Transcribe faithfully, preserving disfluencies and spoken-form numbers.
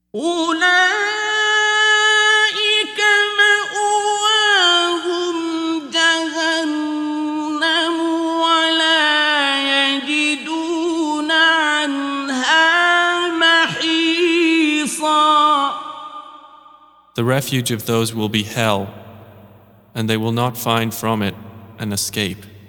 أولئك مأواهم جهنم ولا يجدون عنها محيصا. The refuge of those will be hell, and they will not find from it an escape.